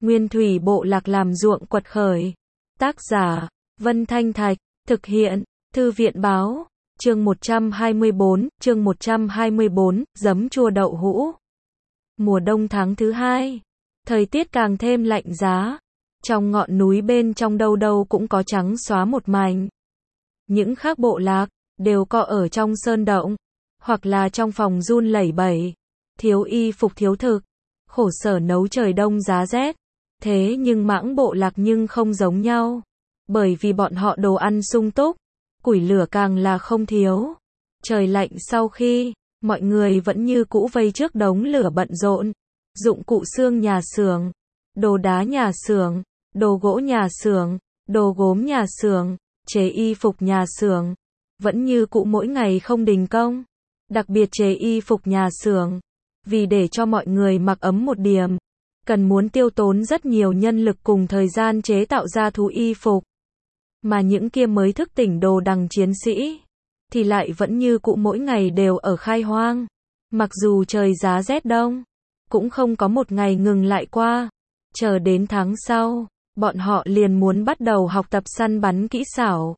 Nguyên thủy bộ lạc làm ruộng quật khởi. Tác giả, Vân Thanh Thạch, thực hiện, Thư viện báo, chương 124, giấm chua đậu hũ. Mùa đông tháng thứ 2, thời tiết càng thêm lạnh giá, trong ngọn núi bên trong đâu đâu cũng có trắng xóa một mảnh. Những khác bộ lạc, đều có ở trong sơn động, hoặc là trong phòng run lẩy bẩy, thiếu y phục thiếu thực, khổ sở nấu trời đông giá rét. Thế nhưng Mãng bộ lạc nhưng không giống nhau, bởi vì bọn họ đồ ăn sung túc, củi lửa càng là không thiếu. Trời lạnh sau khi, mọi người vẫn như cũ vây trước đống lửa bận rộn, dụng cụ xương nhà xưởng, đồ đá nhà xưởng, đồ gỗ nhà xưởng, đồ gốm nhà xưởng, chế y phục nhà xưởng, vẫn như cũ mỗi ngày không đình công. Đặc biệt chế y phục nhà xưởng, vì để cho mọi người mặc ấm một điểm, cần muốn tiêu tốn rất nhiều nhân lực cùng thời gian chế tạo ra thú y phục. Mà những kia mới thức tỉnh đồ đằng chiến sĩ, thì lại vẫn như cũ mỗi ngày đều ở khai hoang. Mặc dù trời giá rét đông, cũng không có một ngày ngừng lại qua. Chờ đến tháng sau, bọn họ liền muốn bắt đầu học tập săn bắn kỹ xảo.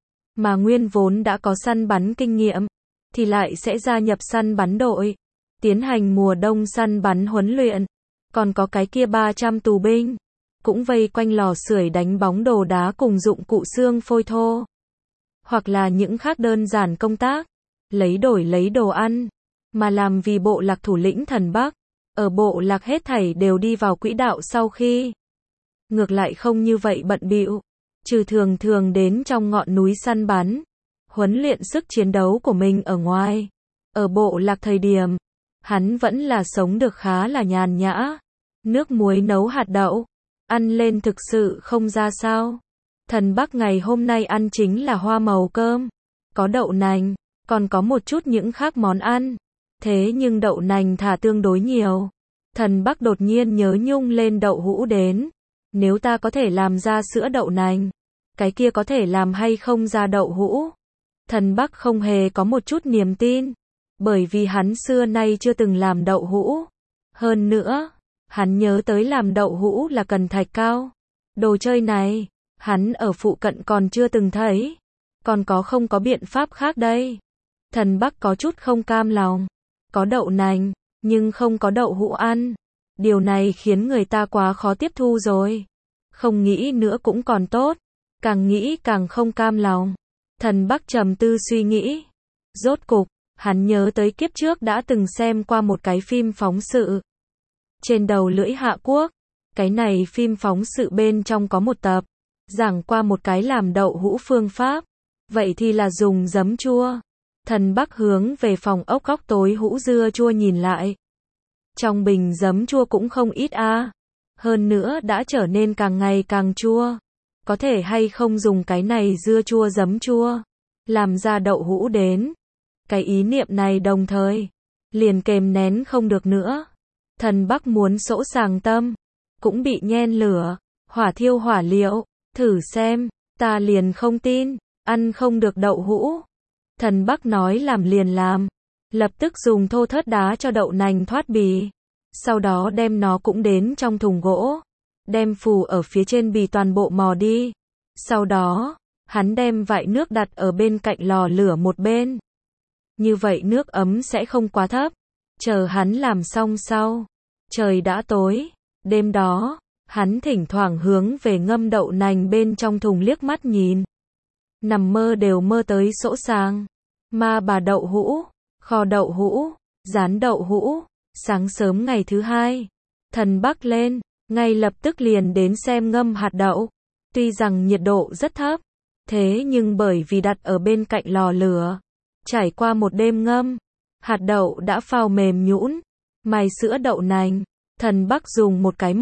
Mà nguyên vốn đã có săn bắn kinh nghiệm, thì lại sẽ gia nhập săn bắn đội, tiến hành mùa đông săn bắn huấn luyện. Còn có cái kia 300 tù binh, cũng vây quanh lò sưởi đánh bóng đồ đá cùng dụng cụ xương phôi thô. Hoặc là những khác đơn giản công tác, lấy đồ ăn, mà làm vì bộ lạc thủ lĩnh Thần Bắc. Ở bộ lạc hết thảy đều đi vào quỹ đạo sau khi. Ngược lại không như vậy bận bịu, trừ thường thường đến trong ngọn núi săn bắn, huấn luyện sức chiến đấu của mình ở ngoài. Ở bộ lạc thời điểm, hắn vẫn là sống được khá là nhàn nhã. Nước muối nấu hạt đậu, ăn lên thực sự không ra sao. Thần Bắc ngày hôm nay ăn chính là hoa màu cơm, có đậu nành, còn có một chút những khác món ăn. Thế nhưng đậu nành thả tương đối nhiều. Thần Bắc đột nhiên nhớ nhung lên đậu hũ đến. Nếu ta có thể làm ra sữa đậu nành, cái kia có thể làm hay không ra đậu hũ? Thần Bắc không hề có một chút niềm tin, bởi vì hắn xưa nay chưa từng làm đậu hũ. Hơn nữa, hắn nhớ tới làm đậu hũ là cần thạch cao. Đồ chơi này, hắn ở phụ cận còn chưa từng thấy. Còn có không có biện pháp khác đây? Thần Bắc có chút không cam lòng. Có đậu nành, nhưng không có đậu hũ ăn. Điều này khiến người ta quá khó tiếp thu rồi. Không nghĩ nữa cũng còn tốt. Càng nghĩ càng không cam lòng. Thần Bắc trầm tư suy nghĩ. Rốt cục, hắn nhớ tới kiếp trước đã từng xem qua một cái phim phóng sự. Trên đầu lưỡi Hạ Quốc, cái này phim phóng sự bên trong có một tập, giảng qua một cái làm đậu hũ phương pháp. Vậy thì là dùng giấm chua. Thần Bắc hướng về phòng ốc góc tối hũ dưa chua nhìn lại. Trong bình giấm chua cũng không ít a. Hơn nữa đã trở nên càng ngày càng chua. Có thể hay không dùng cái này dưa chua giấm chua, làm ra đậu hũ đến. Cái ý niệm này đồng thời, liền kềm nén không được nữa. Thần Bắc muốn sỗ sàng tâm, cũng bị nhen lửa, hỏa thiêu hỏa liệu, thử xem, ta liền không tin, ăn không được đậu hũ. Thần Bắc nói làm liền làm, lập tức dùng thô thớt đá cho đậu nành thoát bì, sau đó đem nó cũng đến trong thùng gỗ, đem phù ở phía trên bì toàn bộ mò đi. Sau đó, hắn đem vại nước đặt ở bên cạnh lò lửa một bên. Như vậy nước ấm sẽ không quá thấp. Chờ hắn làm xong sau, trời đã tối. Đêm đó, hắn thỉnh thoảng hướng về ngâm đậu nành bên trong thùng liếc mắt nhìn. Nằm mơ đều mơ tới sỗ sàng. Ma bà đậu hũ, kho đậu hũ, rán đậu hũ. Sáng sớm ngày thứ 2, Thần Bắc lên, ngay lập tức liền đến xem ngâm hạt đậu. Tuy rằng nhiệt độ rất thấp, thế nhưng bởi vì đặt ở bên cạnh lò lửa, trải qua một đêm ngâm, hạt đậu đã phao mềm nhũn. Mài sữa đậu nành, Thần Bắc dùng một cái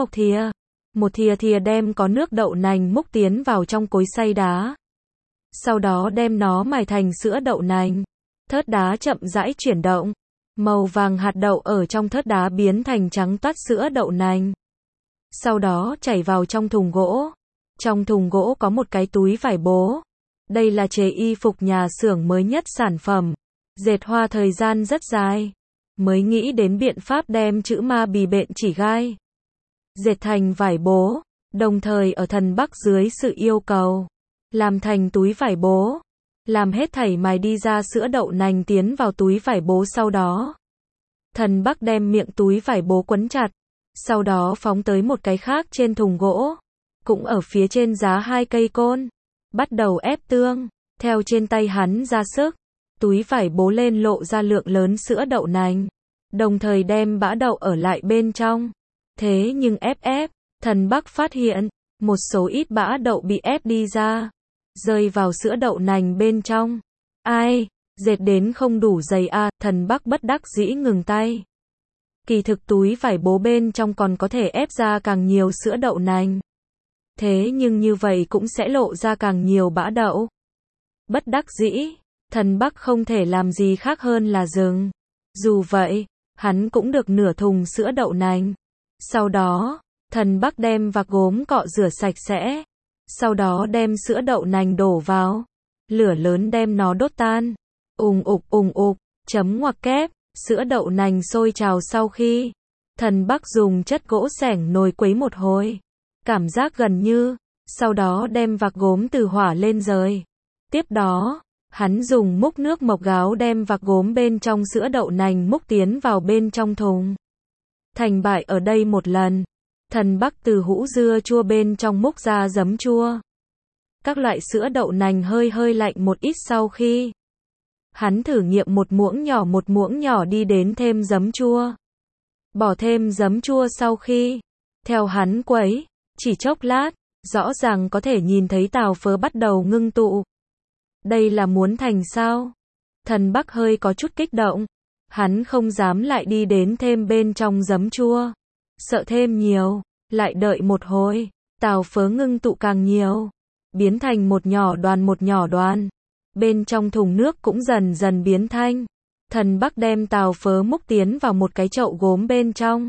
một thìa đem có nước đậu nành múc tiến vào trong cối xay đá. Sau đó đem nó mài thành sữa đậu nành. Thớt đá chậm rãi chuyển động, màu vàng hạt đậu ở trong thớt đá biến thành trắng toát sữa đậu nành. Sau đó chảy vào trong thùng gỗ. Trong thùng gỗ có một cái túi vải bố. Đây là chế y phục nhà xưởng mới nhất sản phẩm. Dệt hoa thời gian rất dài, mới nghĩ đến biện pháp đem chữ ma bì bện chỉ gai. dệt thành vải bố, đồng thời ở Thần Bắc dưới sự yêu cầu, làm thành túi vải bố, làm hết thảy mài đi ra sữa đậu nành tiến vào túi vải bố sau đó. Thần Bắc đem miệng túi vải bố quấn chặt, sau đó phóng tới một cái khác trên thùng gỗ, cũng ở phía trên giá 2 cây côn, bắt đầu ép tương, theo trên tay hắn ra sức, túi vải bố lên lộ ra lượng lớn sữa đậu nành, đồng thời đem bã đậu ở lại bên trong. Thế nhưng ép, Thần Bắc phát hiện, một số ít bã đậu bị ép đi ra, rơi vào sữa đậu nành bên trong. Ai, dệt đến không đủ dày a, Thần Bắc bất đắc dĩ ngừng tay. Kỳ thực túi vải bố bên trong còn có thể ép ra càng nhiều sữa đậu nành. Thế nhưng như vậy cũng sẽ lộ ra càng nhiều bã đậu. Bất đắc dĩ, Thần Bắc không thể làm gì khác hơn là dừng. Dù vậy, hắn cũng được nửa thùng sữa đậu nành. Sau đó, Thần Bắc đem vạc gốm cọ rửa sạch sẽ. Sau đó đem sữa đậu nành đổ vào. Lửa lớn đem nó đốt tan. Ùng ục, chấm ngoặc kép, sữa đậu nành sôi trào sau khi. Thần Bắc dùng chất gỗ xẻng nồi quấy một hồi. Cảm giác gần như, sau đó đem vạc gốm từ hỏa lên rời. Tiếp đó, hắn dùng múc nước mộc gáo đem vạc gốm bên trong sữa đậu nành múc tiến vào bên trong thùng. Thành bại ở đây một lần. Thần Bắc từ hũ dưa chua bên trong múc ra giấm chua. Các loại sữa đậu nành hơi lạnh một ít sau khi. Hắn thử nghiệm một muỗng nhỏ đi đến thêm giấm chua. Bỏ thêm giấm chua sau khi. Theo hắn quấy, chỉ chốc lát, rõ ràng có thể nhìn thấy tàu phớ bắt đầu ngưng tụ. Đây là muốn thành sao? Thần Bắc hơi có chút kích động. Hắn không dám lại đi đến thêm bên trong giấm chua. Sợ thêm nhiều, lại đợi một hồi, tàu phớ ngưng tụ càng nhiều. Biến thành một nhỏ đoàn. Bên trong thùng nước cũng dần dần biến thanh. Thần Bắc đem tàu phớ múc tiến vào một cái chậu gốm bên trong.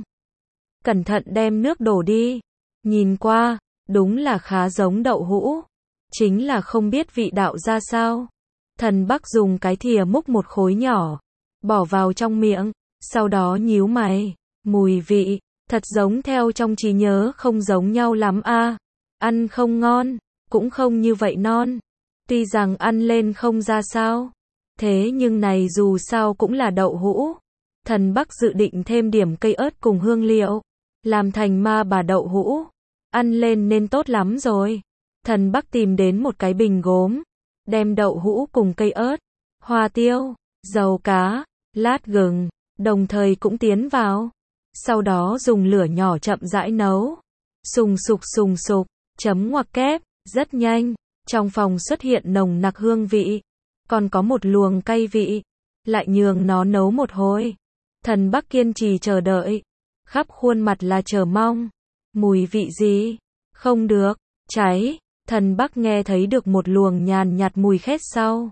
Cẩn thận đem nước đổ đi. Nhìn qua, đúng là khá giống đậu hũ. Chính là không biết vị đạo ra sao. Thần Bắc dùng cái thìa múc một khối nhỏ, bỏ vào trong miệng, sau đó nhíu mày. Mùi vị, thật giống theo trong trí nhớ không giống nhau lắm a. Ăn không ngon, cũng không như vậy non. Tuy rằng ăn lên không ra sao. Thế nhưng này dù sao cũng là đậu hũ. Thần Bắc dự định thêm điểm cây ớt cùng hương liệu. Làm thành ma bà đậu hũ. Ăn lên nên tốt lắm rồi. Thần Bắc tìm đến một cái bình gốm. Đem đậu hũ cùng cây ớt, hoa tiêu, dầu cá, lát gừng, đồng thời cũng tiến vào. Sau đó dùng lửa nhỏ chậm rãi nấu. Sùng sục, chấm ngoặc kép, rất nhanh. Trong phòng xuất hiện nồng nặc hương vị. Còn có một luồng cay vị. Lại nhường nó nấu một hồi. Thần Bắc kiên trì chờ đợi. Khắp khuôn mặt là chờ mong. Mùi vị gì? Không được, cháy. Thần Bắc nghe thấy được một luồng nhàn nhạt mùi khét sau.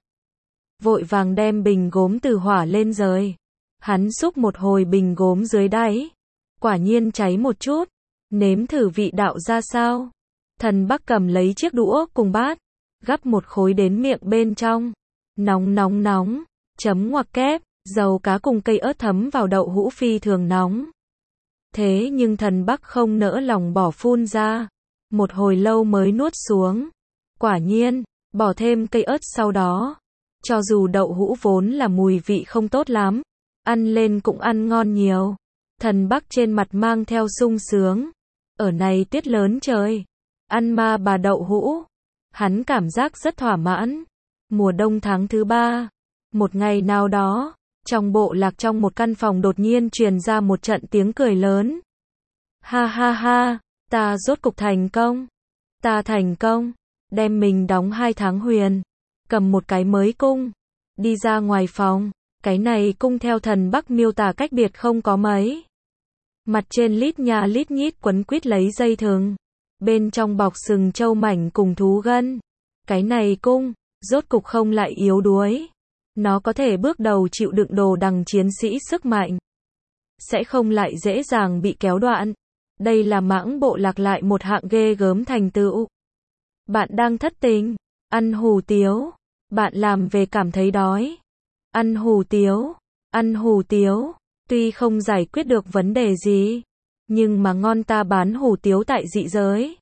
Vội vàng đem bình gốm từ hỏa lên rời. Hắn xúc một hồi bình gốm dưới đáy. Quả nhiên cháy một chút. Nếm thử vị đạo ra sao? Thần Bắc cầm lấy chiếc đũa cùng bát. Gắp một khối đến miệng bên trong. Nóng. Chấm ngoặc kép. Dầu cá cùng cây ớt thấm vào đậu hũ phi thường nóng. Thế nhưng Thần Bắc không nỡ lòng bỏ phun ra. Một hồi lâu mới nuốt xuống. Quả nhiên, bỏ thêm cây ớt sau đó. Cho dù đậu hũ vốn là mùi vị không tốt lắm, ăn lên cũng ăn ngon nhiều. Thần Bắc trên mặt mang theo sung sướng. Ở này tiết lớn trời. Ăn ma bà đậu hũ. Hắn cảm giác rất thỏa mãn. Mùa đông tháng thứ 3. Một ngày nào đó, trong bộ lạc trong một căn phòng đột nhiên truyền ra một trận tiếng cười lớn. Ha, ta rốt cục thành công. Ta thành công. Đem mình đóng 2 tháng huyền. Cầm một cái mới cung. Đi ra ngoài phòng. Cái này cung theo Thần Bắc miêu tả cách biệt không có mấy. Mặt trên lít nha lít nhít quấn quít lấy dây thừng. Bên trong bọc sừng trâu mảnh cùng thú gân. Cái này cung, rốt cục không lại yếu đuối. Nó có thể bước đầu chịu đựng đồ đằng chiến sĩ sức mạnh. Sẽ không lại dễ dàng bị kéo đoạn. Đây là mãng bộ lạc lại một hạng ghê gớm thành tựu. Bạn đang thất tình, ăn hủ tiếu. Bạn làm về cảm thấy đói. Ăn hủ tiếu. Tuy không giải quyết được vấn đề gì, Nhưng mà ngon ta bán hủ tiếu tại dị giới.